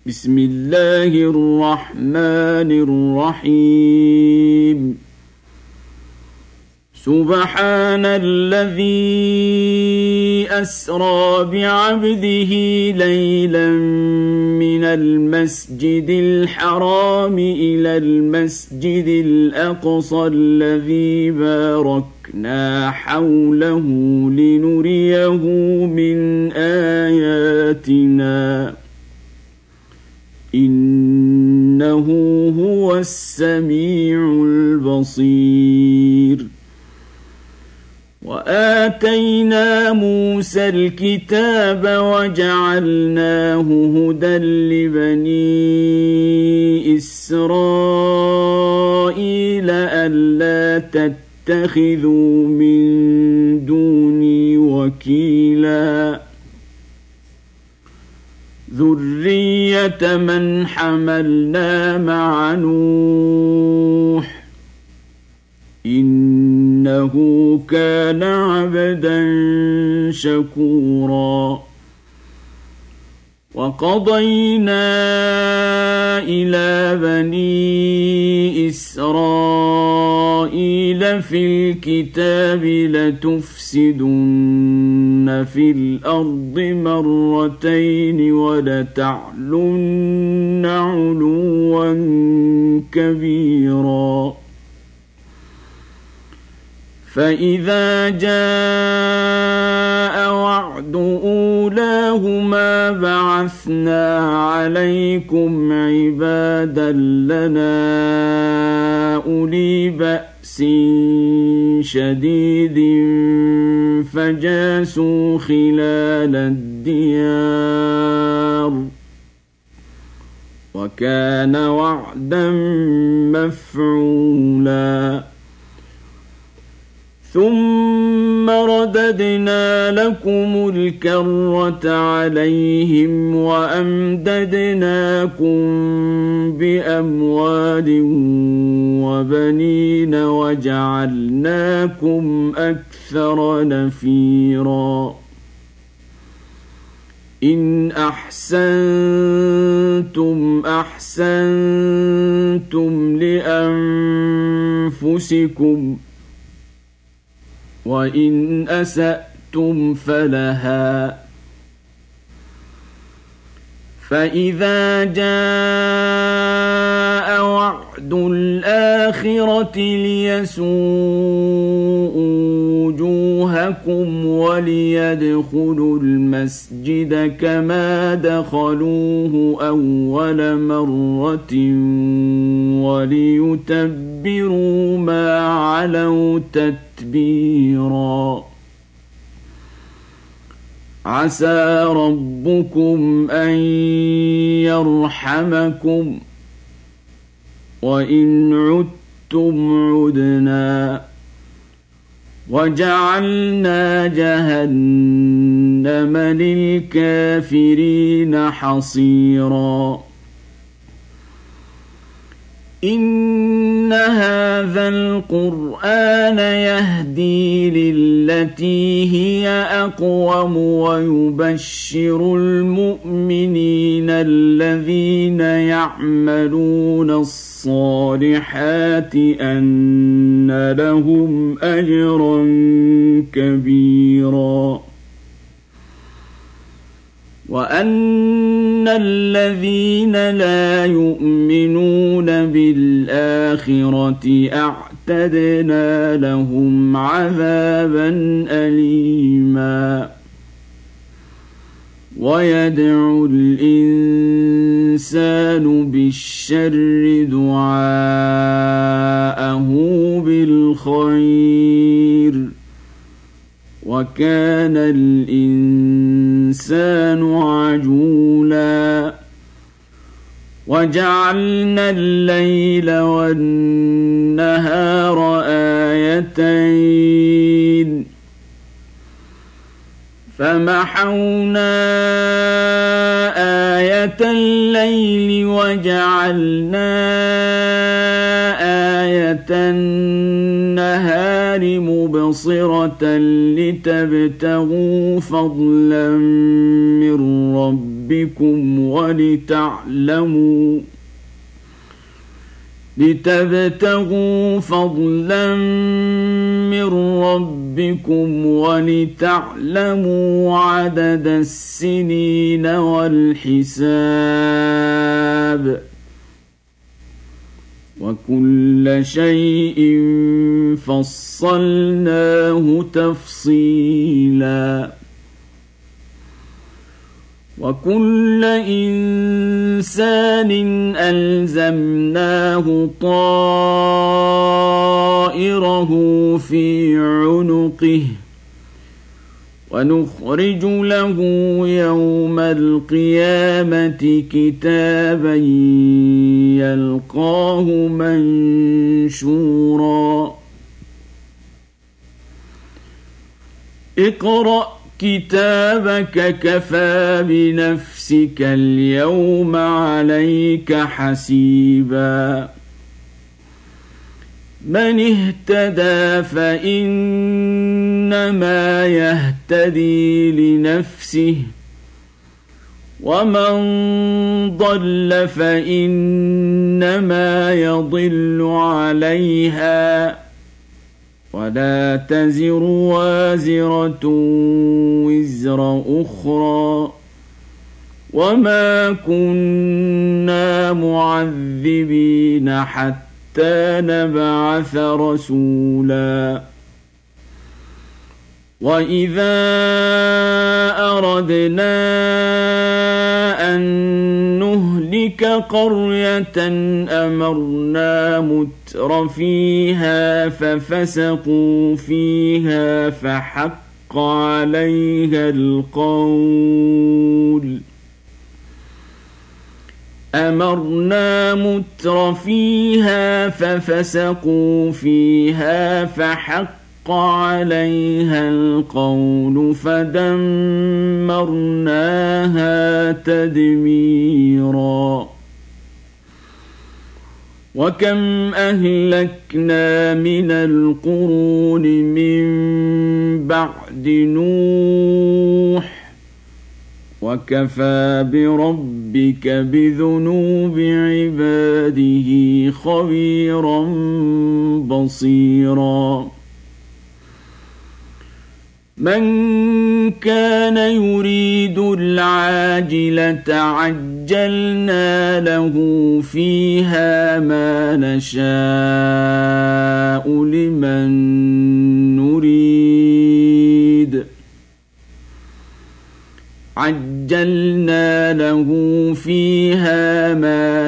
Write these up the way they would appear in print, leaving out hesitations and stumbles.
بسم الله الرحمن الرحيم سبحان الذي أسرى بعبده ليلا من المسجد الحرام إلى المسجد الأقصى الذي باركنا حوله لنريه من آياتنا إنه هو السميع البصير وآتينا موسى الكتاب وجعلناه هدى لبني إسرائيل ألا تتخذوا من دوني وكيلا ذرية من حملنا مع نوح إنه كان عبدا شكورا وقضينا إلى بني إسرائيل في الكتاب لتفسدن في الأرض مرتين ولتعلن علوا كبيرا فإذا جاء وعد أولاهما بعثنا عليكم عبادا لنا أولي بأس شديد فجاسوا خلال الديار وكان وعدا مفعولا ثم رددنا لكم الكرة عليهم وأمددناكم بأموال وبنين وجعلناكم أكثر نفيرا إن أحسنتم أحسنتم لأنفسكم وإن أسأتم فلها فإذا جاء وعد الآخرة ليسوءوا وجوهكم وليدخلوا المسجد كما دخلوه أول مرة وليتبروا ما علوا تتبيرا عسى ربكم أن يرحمكم وإن عدتم عدنا وجعلنا جهنم للكافرين حصيرا إن هذا القرآن يهدي للتي هي أقوم ويبشر المؤمنين الذين يعملون الصالحات أن لهم أجرا كبيرا وأن الذين لا يؤمنون بالآخرة أعتدنا لهم عذابا أليما ويدعو الإنسان بالشر دعاءه بالخير وكان الإنسان عجولا وجعلنا الليل والنهار آيتين فمحونا آية الليل وجعلنا آية النهار مبصرة لتبتغوا فضلا من ربكم ربكم لتبتغوا فضلا من ربكم ولتعلموا عدد السنين والحساب وكل شيء فصلناه تفصيلا وكل إنسان ألزمناه طائره في عنقه ونخرج له يوم القيامة كتابا يلقاه منشورا اقرأ كتابك كفى بنفسك اليوم عليك حسيبا من اهتدى فإنما يهتدي لنفسه ومن ضل فإنما يضل عليها ولا تزر وازرة وزر أخرى وما كنا معذبين حتى نبعث رسولا وإذا أردنا أن نهلك قرية أمرنا متر فيها ففسقوا فيها فحق عليها القول أمرنا متر فيها ففسقوا فيها فحق عليها القول فدمرناها تدميرا وكم أهلكنا من القرون من بعد نوح وكفى بربك بذنوب عباده خبيرا بصيرا من كان يريد العاجلة عجلنا له فيها ما نشاء لمن نريد عجلنا له فيها ما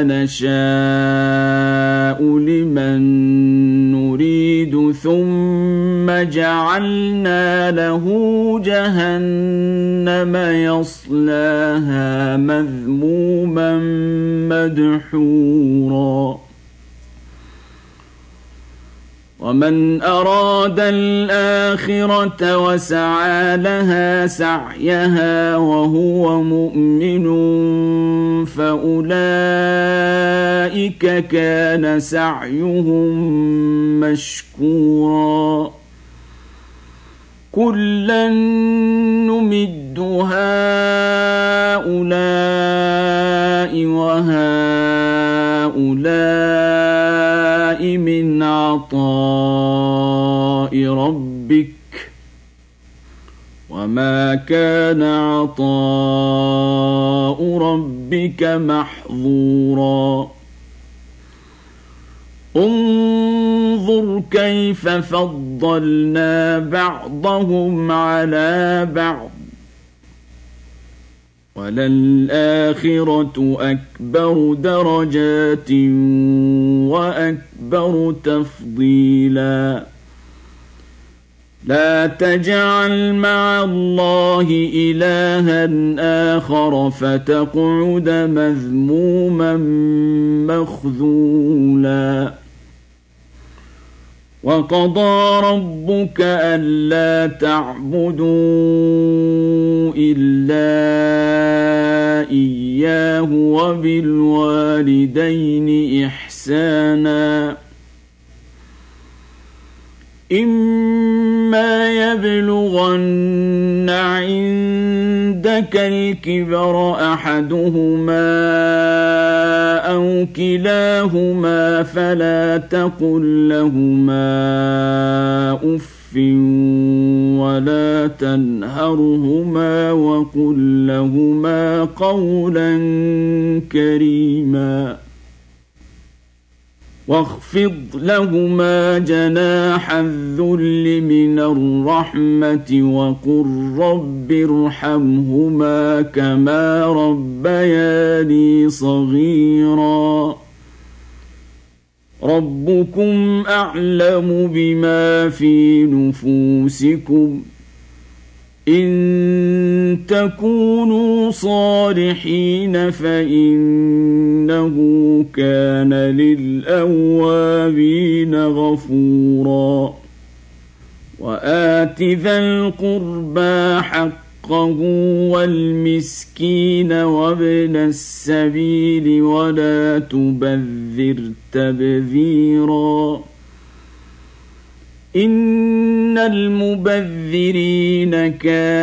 نشاء لمن نريد ثم جعلنا له جهنم يصلاها مذموما مدحورا ومن أراد الآخرة وسعى لها سعيها وهو مؤمن فأولئك كان سعيهم مشكورا كلا نمد هؤلاء وهؤلاء من عطاء ربك وما كان عطاء ربك محظورا انظر كيف فضلنا بعضهم على بعض وللآخرة أكبر درجات وأكبر تفضيلا لا تجعل مع الله إلها آخر فتقعد مذموما مخذولا وقضى ربك ألا تعبدوا إلا إياه وبالوالدين إحسانا إما يبلغن عندك عندك الكبر أحدهما أو كلاهما فلا تقل لهما أف ولا تنهرهما وقل لهما قولا كريما واخفض لهما جناح الذل من الرحمة وقل رب ارحمهما كما ربياني صغيرا ربكم أعلم بما في نفوسكم إن تكونوا صالحين فإنه كان للأوابين غفورا وآت ذا القربى حقه والمسكين وابن السبيل ولا تبذر تبذيرا إن المبذرين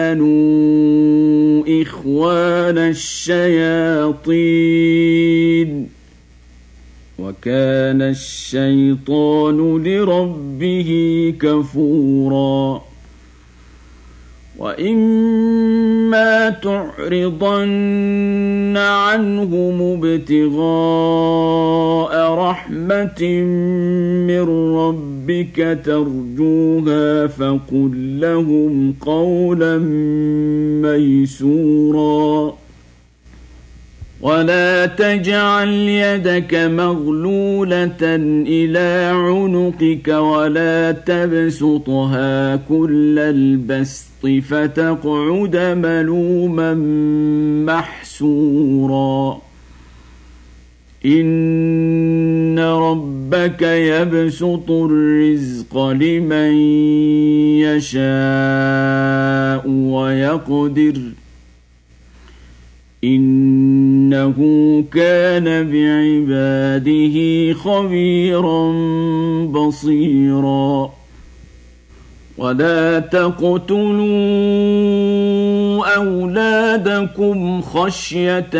كانوا إخوان الشياطين وكان الشيطان لربه كفورا وإما تعرضن عنهم ابتغاء رحمة من ربك ترجوها فقل لهم قولا ميسورا ولا تجعل يدك مغلولة إلى عنقك ولا تبسطها كل البسط فتقعد ملوما محسورا إن ربك يبسط الرزق لمن يشاء ويقدر إنه كان بعباده خبيرا بصيرا ولا تقتلوا أولادكم خشية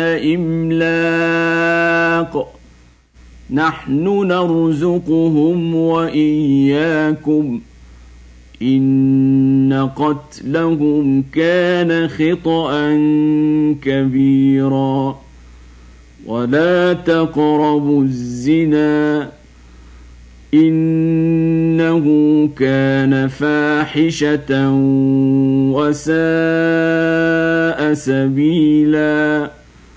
إملاق نحن نرزقهم وإياكم إن قتلهم كان خطأ كبيرا ولا تقربوا الزنا إنه كان فاحشة وساء سبيلا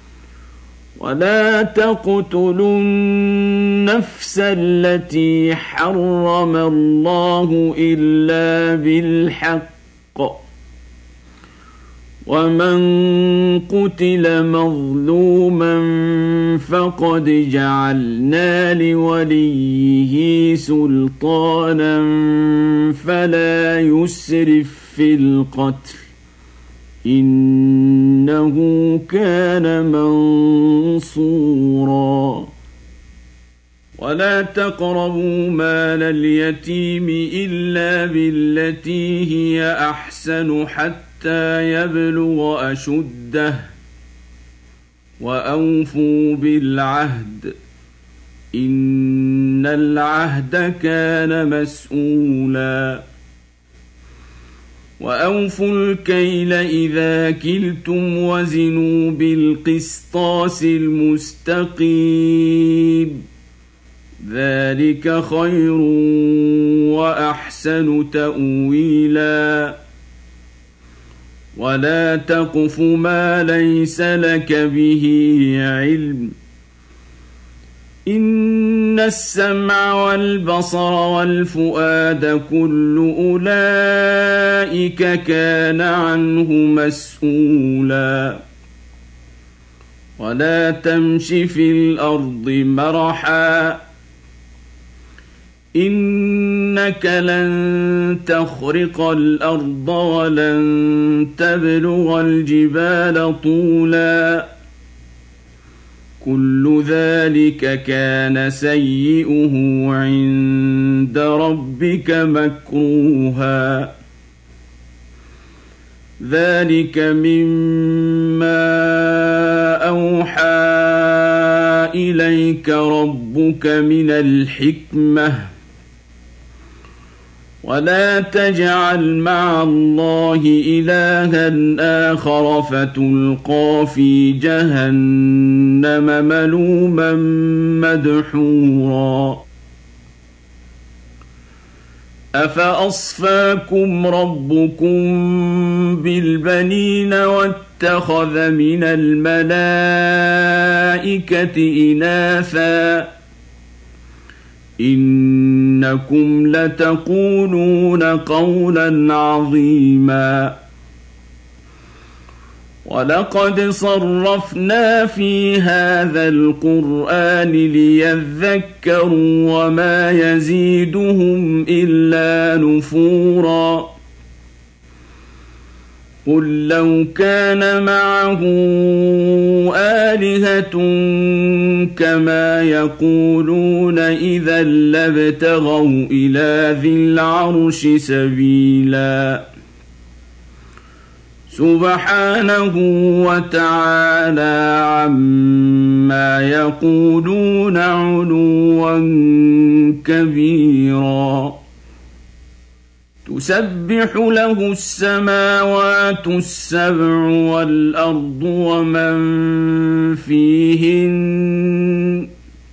ولا تقتلوا النفس التي حرم الله إلا بالحق ومن قتل مظلوما فقد جعلنا لوليه سلطانا فلا يسرف في القتل إنه كان منصورا ولا تقربوا مال اليتيم إلا بالتي هي أحسن حتى يبلغ أشده وأوفوا بالعهد إن العهد كان مسؤولا وأوفوا الكيل إذا كلتم وزنوا بالقسطاس المستقيم ذلك خير وأحسن تأويلا ولا تقف ما ليس لك به علم إن السمع والبصر والفؤاد كل أولئك كان عنه مسؤولا ولا تمش في الأرض مرحا إنك لن تخرق الأرض ولن تبلغ الجبال طولا كل ذلك كان سيئه عند ربك مكروها ذلك مما أوحى إليك ربك من الحكمة ولا تجعل مع الله إلها آخر فتلقى في جهنم ملوما مدحورا أفأصفاكم ربكم بالبنين واتخذ من الملائكة إناثا إنكم لتقولون قولا عظيما ولقد صرفنا في هذا القرآن ليذكروا وما يزيدهم إلا نفورا قل لو كان معه آلهة كما يقولون إذا لابتغوا إلى ذي العرش سبيلا سبحانه وتعالى عما يقولون علوا كبيرا تسبح له السماوات السبع والأرض ومن فيهن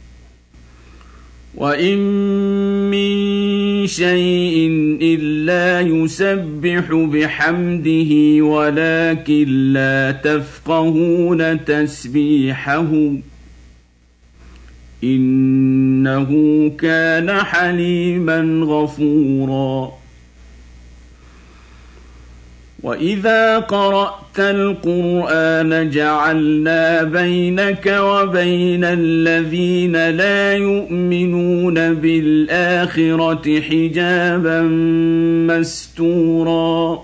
وإن من شيء إلا يسبح بحمده ولكن لا تفقهون تسبيحهم إنه كان حليما غفورا وإذا قرأت القرآن جعلنا بينك وبين الذين لا يؤمنون بالآخرة حجابا مستورا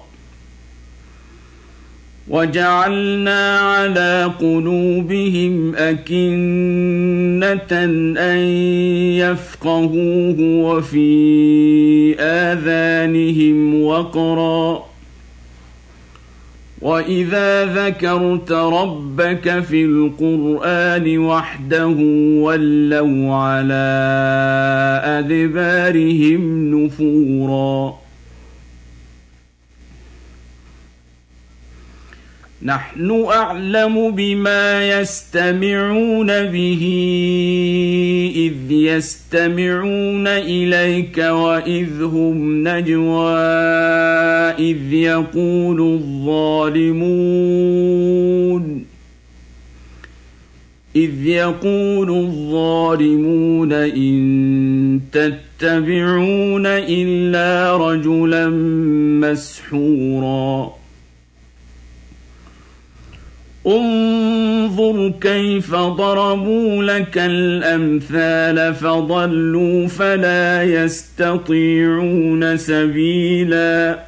وجعلنا على قلوبهم أكنة أن يفقهوه وفي آذانهم وقرا وإذا ذكرت ربك في القرآن وحده ولوا على أدبارهم نفورا نحن أعلم بما يستمعون به إذ يستمعون إليك وإذ هم نجوى إذ يقول الظالمون إن تتبعون إلا رجلا مسحورا انظر كيف ضربوا لك الأمثال فضلوا فلا يستطيعون سبيلا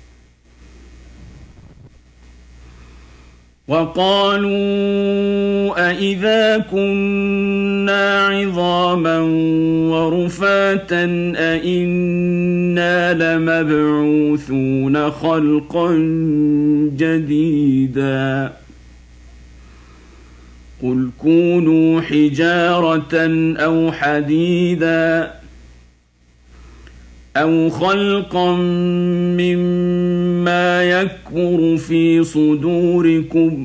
وقالوا أإذا كنا عظاما ورفاتا أإنا لمبعوثون خلقا جديدا قل كونوا حجارة أو حديدا أو خلقا مما يكبر في صدوركم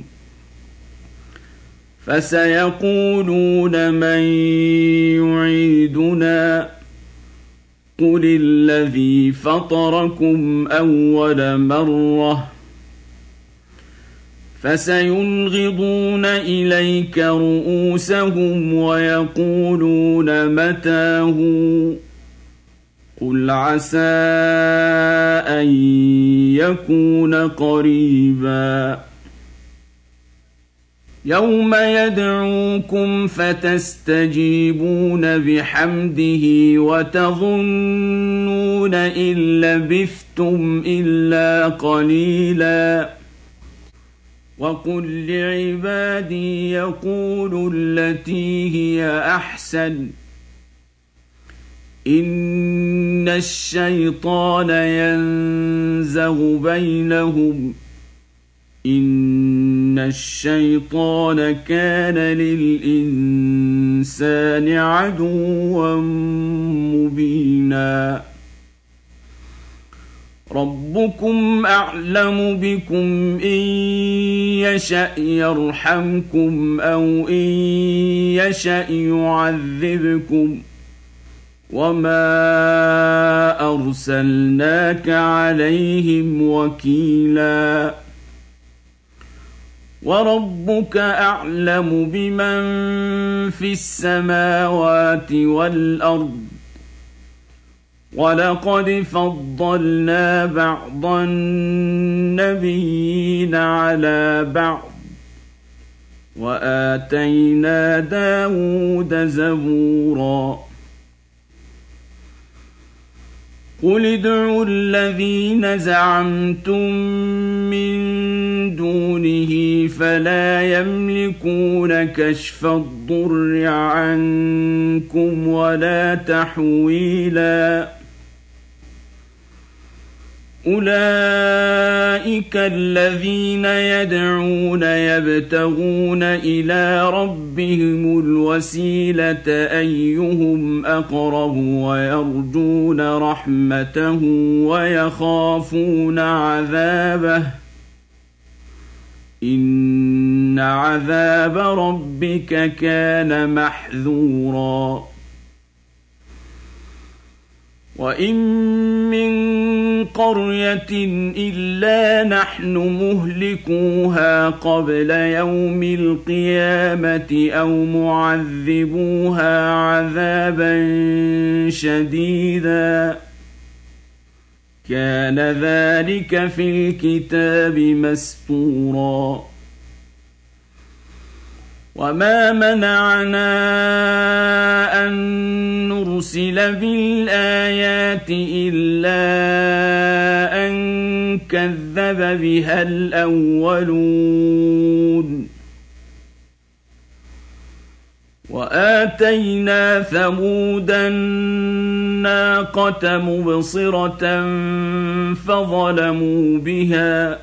فسيقولون من يعيدنا قل الذي فطركم أول مرة فسينغضون إليك رؤوسهم ويقولون متاه قل عسى أن يكون قريبا يوم يدعوكم فتستجيبون بحمده وتظنون إن لبثتم إلا قليلا وقل لعبادي يقولوا التي هي أحسن إن الشيطان ينزغ بينهم إن الشيطان كان للإنسان عدوا مبينا ربكم أعلم بكم إن يشأ يرحمكم أو إن يشأ يعذبكم وما أرسلناك عليهم وكيلا وربك أعلم بمن في السماوات والأرض ولقد فضلنا بعض النبيين على بعض وآتينا داود زبورا قل ادعوا الذين زعمتم من دونه فلا يملكون كشف الضر عنكم ولا تحويلا أولئك الذين يدعون يبتغون إلى ربهم الوسيلة أيهم أقرب ويرجون رحمته ويخافون عذابه إن عذاب ربك كان محذورا وإن من قرية إلا نحن مهلكوها قبل يوم القيامة أو معذبوها عذابا شديدا كان ذلك في الكتاب مسطورا وما منعنا أن نرسل بالآيات إلا أن كذب بها الأولون وآتينا ثمود الناقة مبصرة فظلموا بها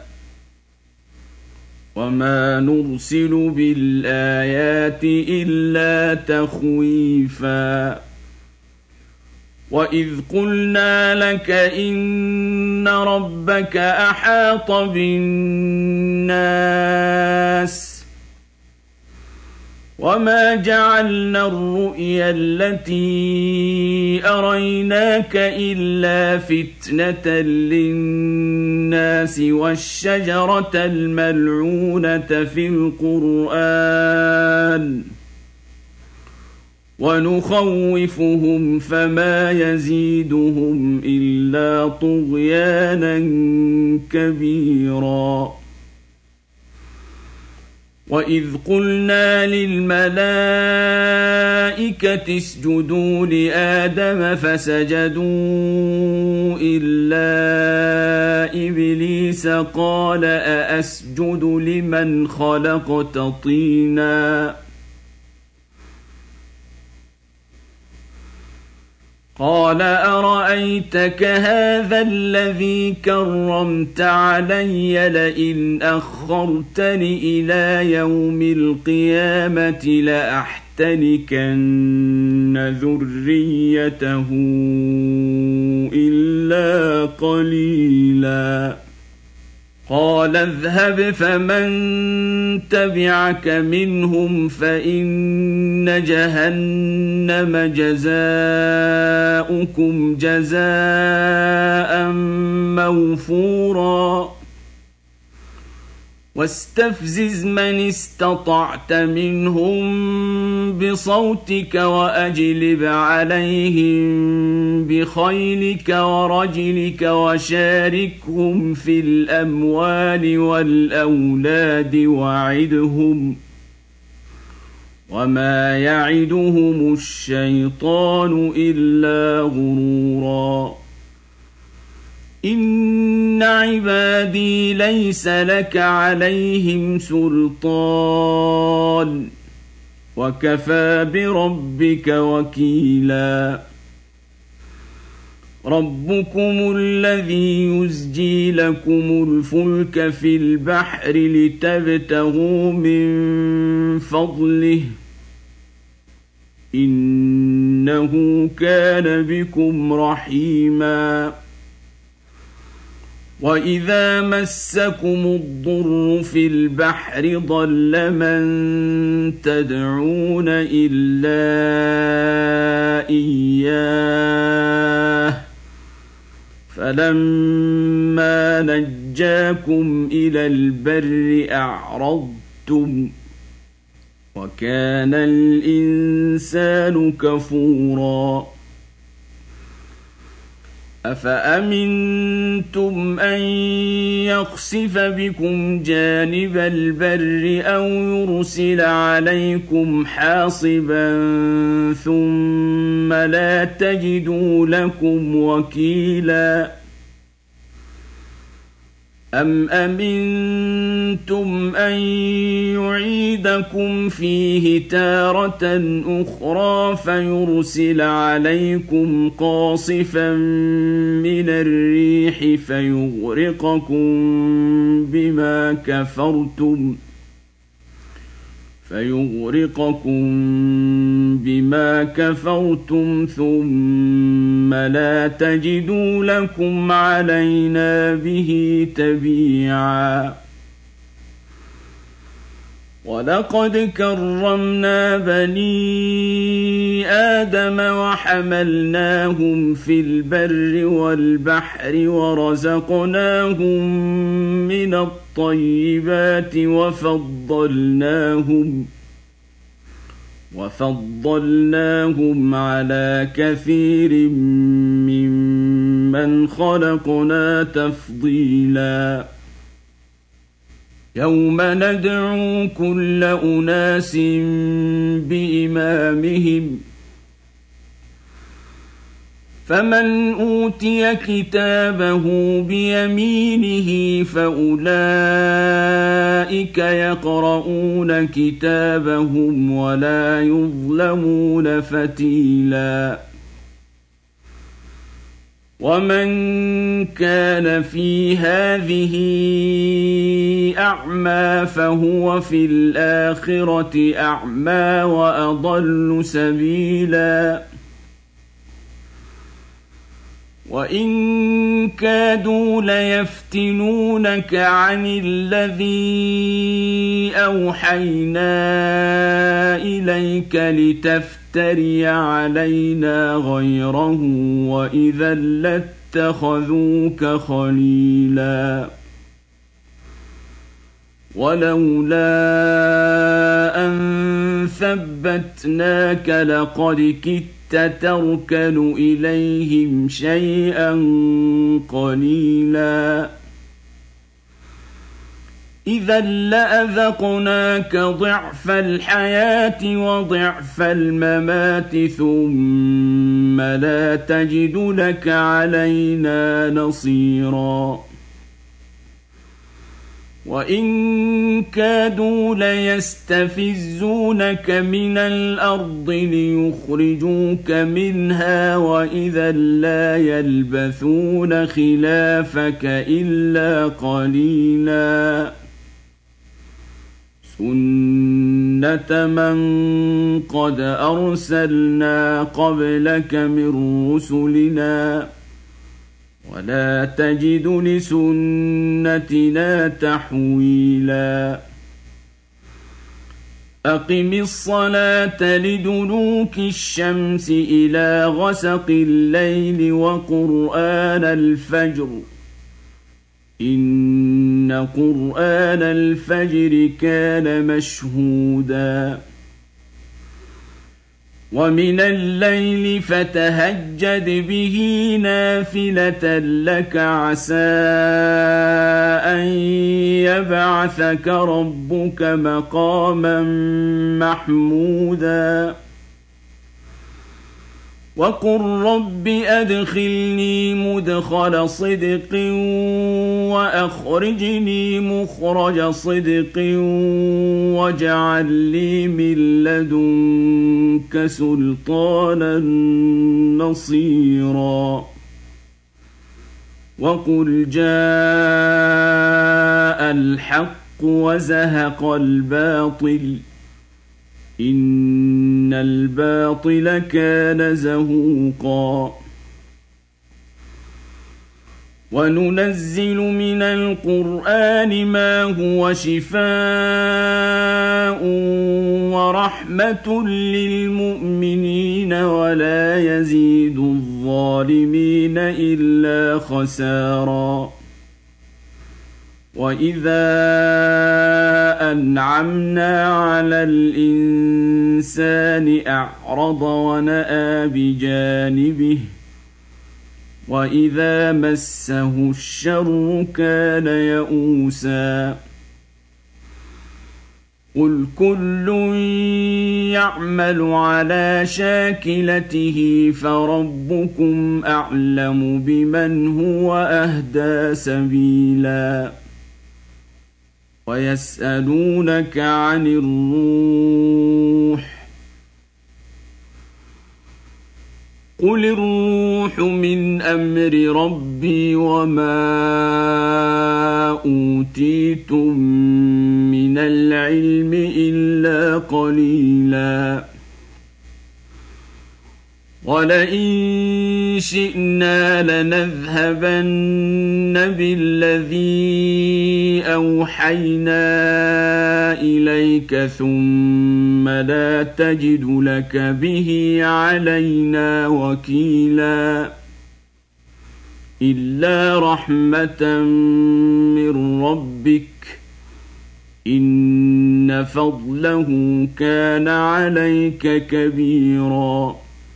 وما نرسل بالآيات إلا تخويفا وإذ قلنا لك إن ربك أحاط بالناس وما جعلنا الرؤيا التي أريناك إلا فتنة للناس والشجرة الملعونة في القرآن ونخوفهم فما يزيدهم إلا طغيانا كبيرا وإذ قلنا للملائكة اسجدوا لآدم فسجدوا إلا إبليس قال أأسجد لمن خلقت طينا قال أرأيتك هذا الذي كرمت علي لئن أخرتني إلى يوم القيامة لأحتنكن ذريته إلا قليلا قال اذهب فمن تبعك منهم فإن جهنم جزاؤكم جزاء موفورا واستفزز من استطعت منهم بصوتك وأجلب عليهم بخيلك ورجلك وشاركهم في الأموال والأولاد وعدهم وما يعدهم الشيطان إلا غرورا إن عبادي ليس لك عليهم سلطان وكفى بربك وكيلا ربكم الذي يزجي لكم الفلك في البحر لتبتغوا من فضله إنه كان بكم رحيما وإذا مسكم الضر في البحر ضل من تدعون إلا إياه فلما نجاكم إلى البر أعرضتم وكان الإنسان كفورا أفأمنتم أن يخسف بكم جانب البر أو يرسل عليكم حاصبا ثم لا تجدوا لكم وكيلا أم أمنتم أن يعيدكم فيه تارة أخرى فيرسل عليكم قاصفا من الريح فيغرقكم بما كفرتم ثم لا تجدوا لكم علينا به تبيعا ولقد كرمنا بني آدم وحملناهم في البر والبحر ورزقناهم من الطيبات وفضلناهم على كثير ممن خلقنا تفضيلا يوم ندعو كل أناس بإمامهم فمن أوتي كتابه بيمينه فأولئك يقرؤون كتابهم ولا يظلمون فتيلا ومن كان في هذه أعمى فهو في الآخرة أعمى وأضل سبيلا وإن كادوا ليفتنونك عن الذي أوحينا إليك لتفتري علينا غيره وإذا لاتخذوك خليلا ولولا أن ثبتناك لقد كدت تركن إليهم شيئا قليلا إذا لأذقناك ضعف الحياة وضعف الممات ثم لا تجد لك علينا نصيرا وإن كادوا ليستفزونك من الأرض ليخرجوك منها وإذا لا يلبثون خلافك إلا قليلا سنة من قد أرسلنا قبلك من رسلنا ولا تجد لسنتنا تحويلا أقم الصلاة لدلوك الشمس إلى غسق الليل وقرآن الفجر إن قرآن الفجر كان مشهودا ومن الليل فتهجد به نافلة لك عسى أن يبعثك ربك مقاما محمودا وقل رب أدخلني مدخل صدق وأخرجني مخرج صدق واجعل لي من لدنك سلطانا نصيرا وقل جاء الحق وزهق الباطل إن الباطل كان زهوقا وننزل من القرآن ما هو شفاء ورحمة للمؤمنين ولا يزيد الظالمين إلا خسارا وإذا أنعمنا على الإنسان أعرض ونأى بجانبه وإذا مسه الشر كان يئوسا قل كل يعمل على شاكلته فربكم أعلم بمن هو أهدى سبيلا ويسألونك عن الروح قل الروح من أمر ربي وما أوتيتم من العلم إلا قليلا ولئن شئنا لنذهبن بالذي أوحينا إليك ثم لا تجد لك به علينا وكيلا إلا رحمة من ربك إن فضله كان عليك كبيرا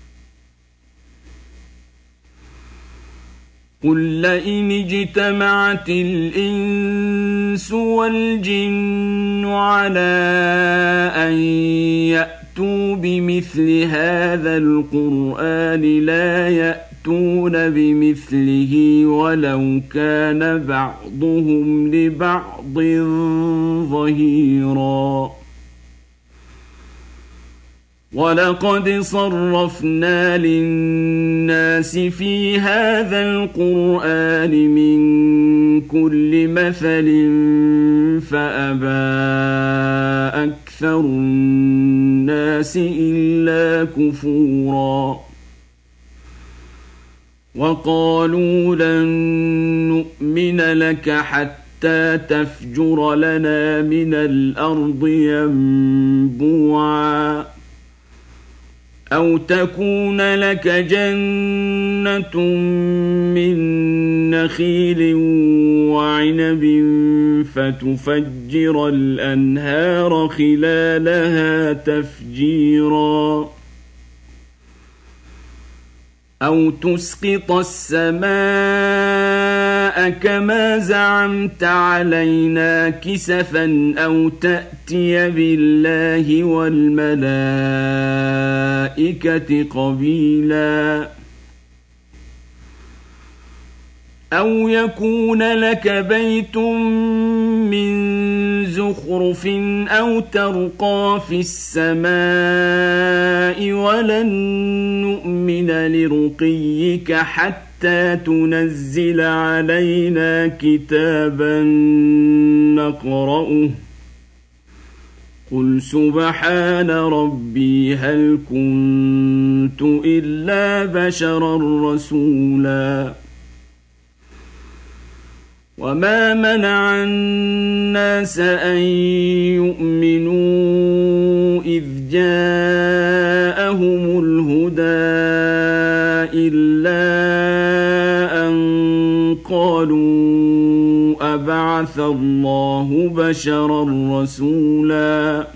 قل لئن اجتمعت الإنس والجن على أن يأتوا بمثل هذا القرآن لا يأتون بمثله ولو كان بعضهم لبعض ظهيرا ولقد صرفنا للناس في هذا القرآن من كل مثل فأبى أكثر الناس إلا كفورا وقالوا لن نؤمن لك حتى تفجر لنا من الأرض ينبوعا أو تكون لك جنة من نخيل وعنب فتفجر الأنهار خلالها تفجيرا أو تسقط السماء كما زعمت علينا كسفا أو تأتي بالله والملائكة قبيلا أو يكون لك بيت من زخرف أو ترقى في السماء ولن نؤمن لرقيك حتى تنزل علينا كتابا نقرأه قل سبحان ربي هل كنت إلا بشرا رسولا وما منع الناس أن يؤمنوا إذ جاءهم الهدى إلا أن قالوا أبعث الله بشرا رسولا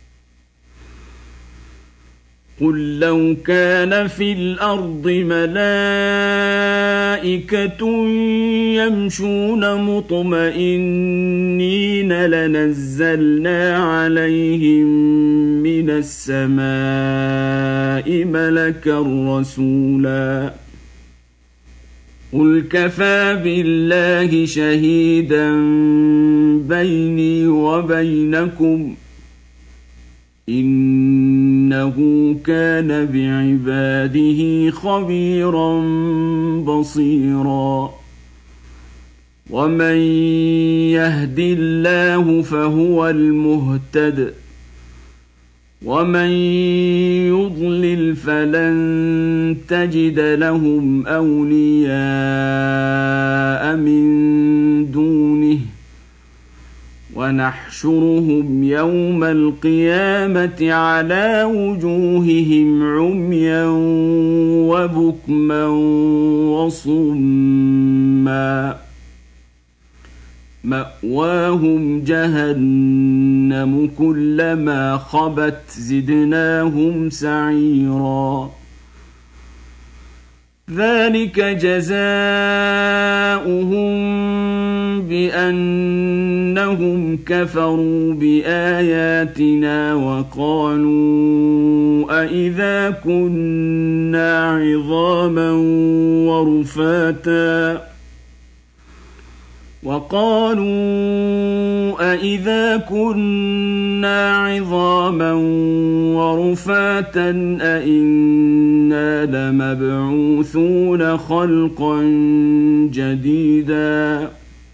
قل لو كان في الأرض ملائكة يمشون مطمئنين لنزلنا عليهم من السماء ملكا رسولا قل كفى بالله شهيدا بيني وبينكم إنه كان بعباده خبيرا بصيرا ومن يهد الله فهو المهتد ومن يضلل فلن تجد لهم أولياء من دونه ونحشرهم يوم القيامة على وجوههم عميا وبكما وصما مأواهم جهنم كلما خبت زدناهم سعيرا ذلك جزاؤهم بأنهم كفروا بآياتنا وقالوا أإذا كنا عظاما ورفاتا أإنا لمبعوثون خلقا جديدا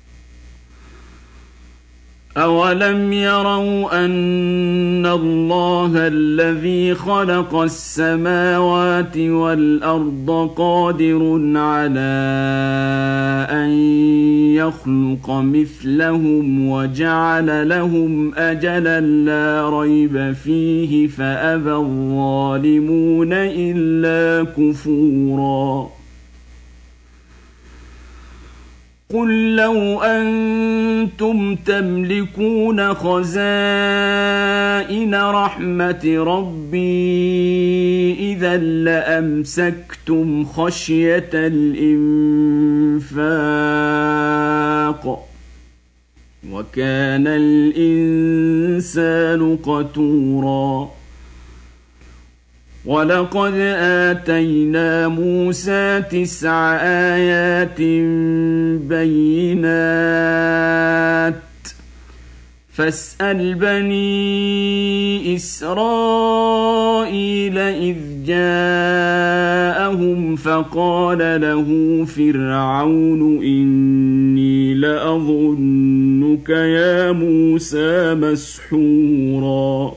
أولم يروا أن الله الذي خلق السماوات والأرض قادر على أن يخلق مثلهم وجعل لهم أجلا لا ريب فيه فأبى الظالمون إلا كفورا قل لو أنتم تملكون خزائن رحمة ربي إذا لأمسكتم خشية الإنفاق وكان الإنسان قتورا ولقد آتينا موسى 9 آيات بينات فاسأل بني إسرائيل إذ جاءهم فقال له فرعون إني لأظنك يا موسى مسحورا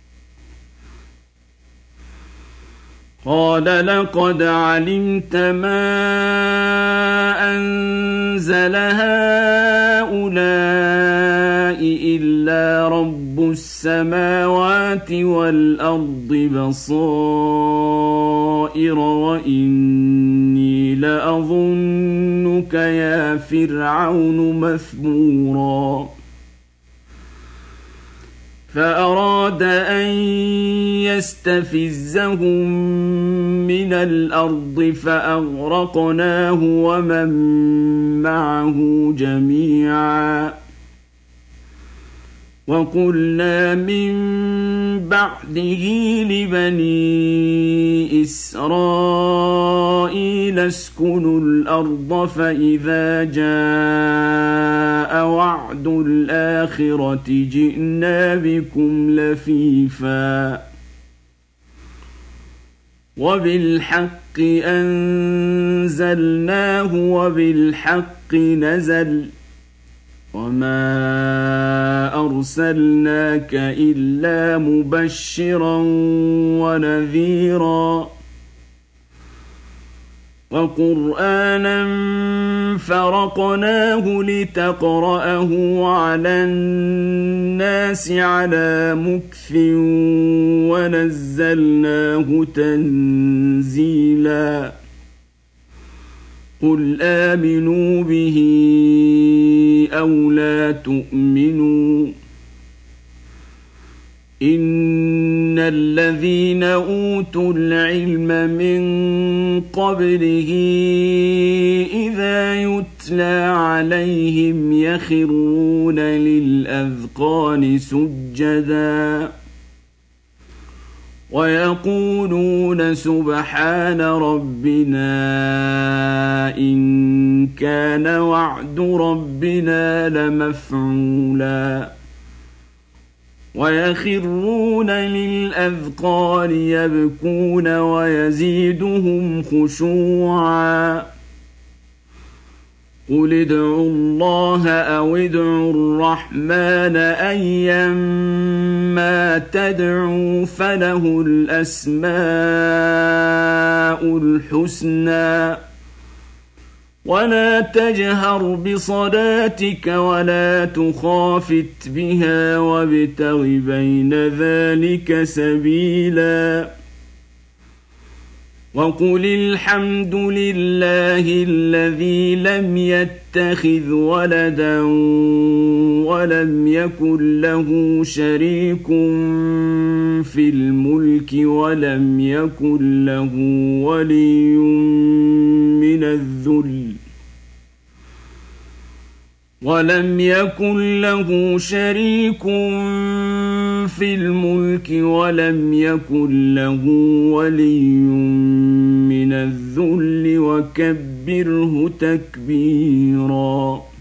قال لقد علمت ما أنزل هؤلاء إلا رب السماوات والأرض بصائر وإني لأظنك يا فرعون مثبورا فأراد أن يستفزهم من الأرض فأغرقناه ومن معه جميعا وقلنا من بعده لبني إسرائيل اسكنوا الأرض فإذا جاء وعد الآخرة جئنا بكم لفيفا وبالحق أنزلناه وبالحق نزل وما أرسلناك إلا مبشرا ونذيرا وقرآنا فرقناه لتقرأه على الناس على مكث ونزلناه تنزيلا قل آمنوا به أو لا تؤمنوا إن الذين أوتوا العلم من قبله إذا يتلى عليهم يخرون للأذقان سجدا ويقولون سبحان ربنا إن كان وعد ربنا لمفعولا ويخرون للأذقان يبكون ويزيدهم خشوعا قل ادعوا الله أو ادعوا الرحمن أيما تدعوا فله الأسماء الحسنى ولا تجهر بصلاتك ولا تخافت بها وابتغ بين ذلك سبيلا وقل الحمد لله الذي لم يتخذ ولدا ولم يكن له شريك في الملك ولم يكن له ولي من الذل ولم يكن له شريك في الملك ولم يكن له ولي من الذل وكبره تكبيرا.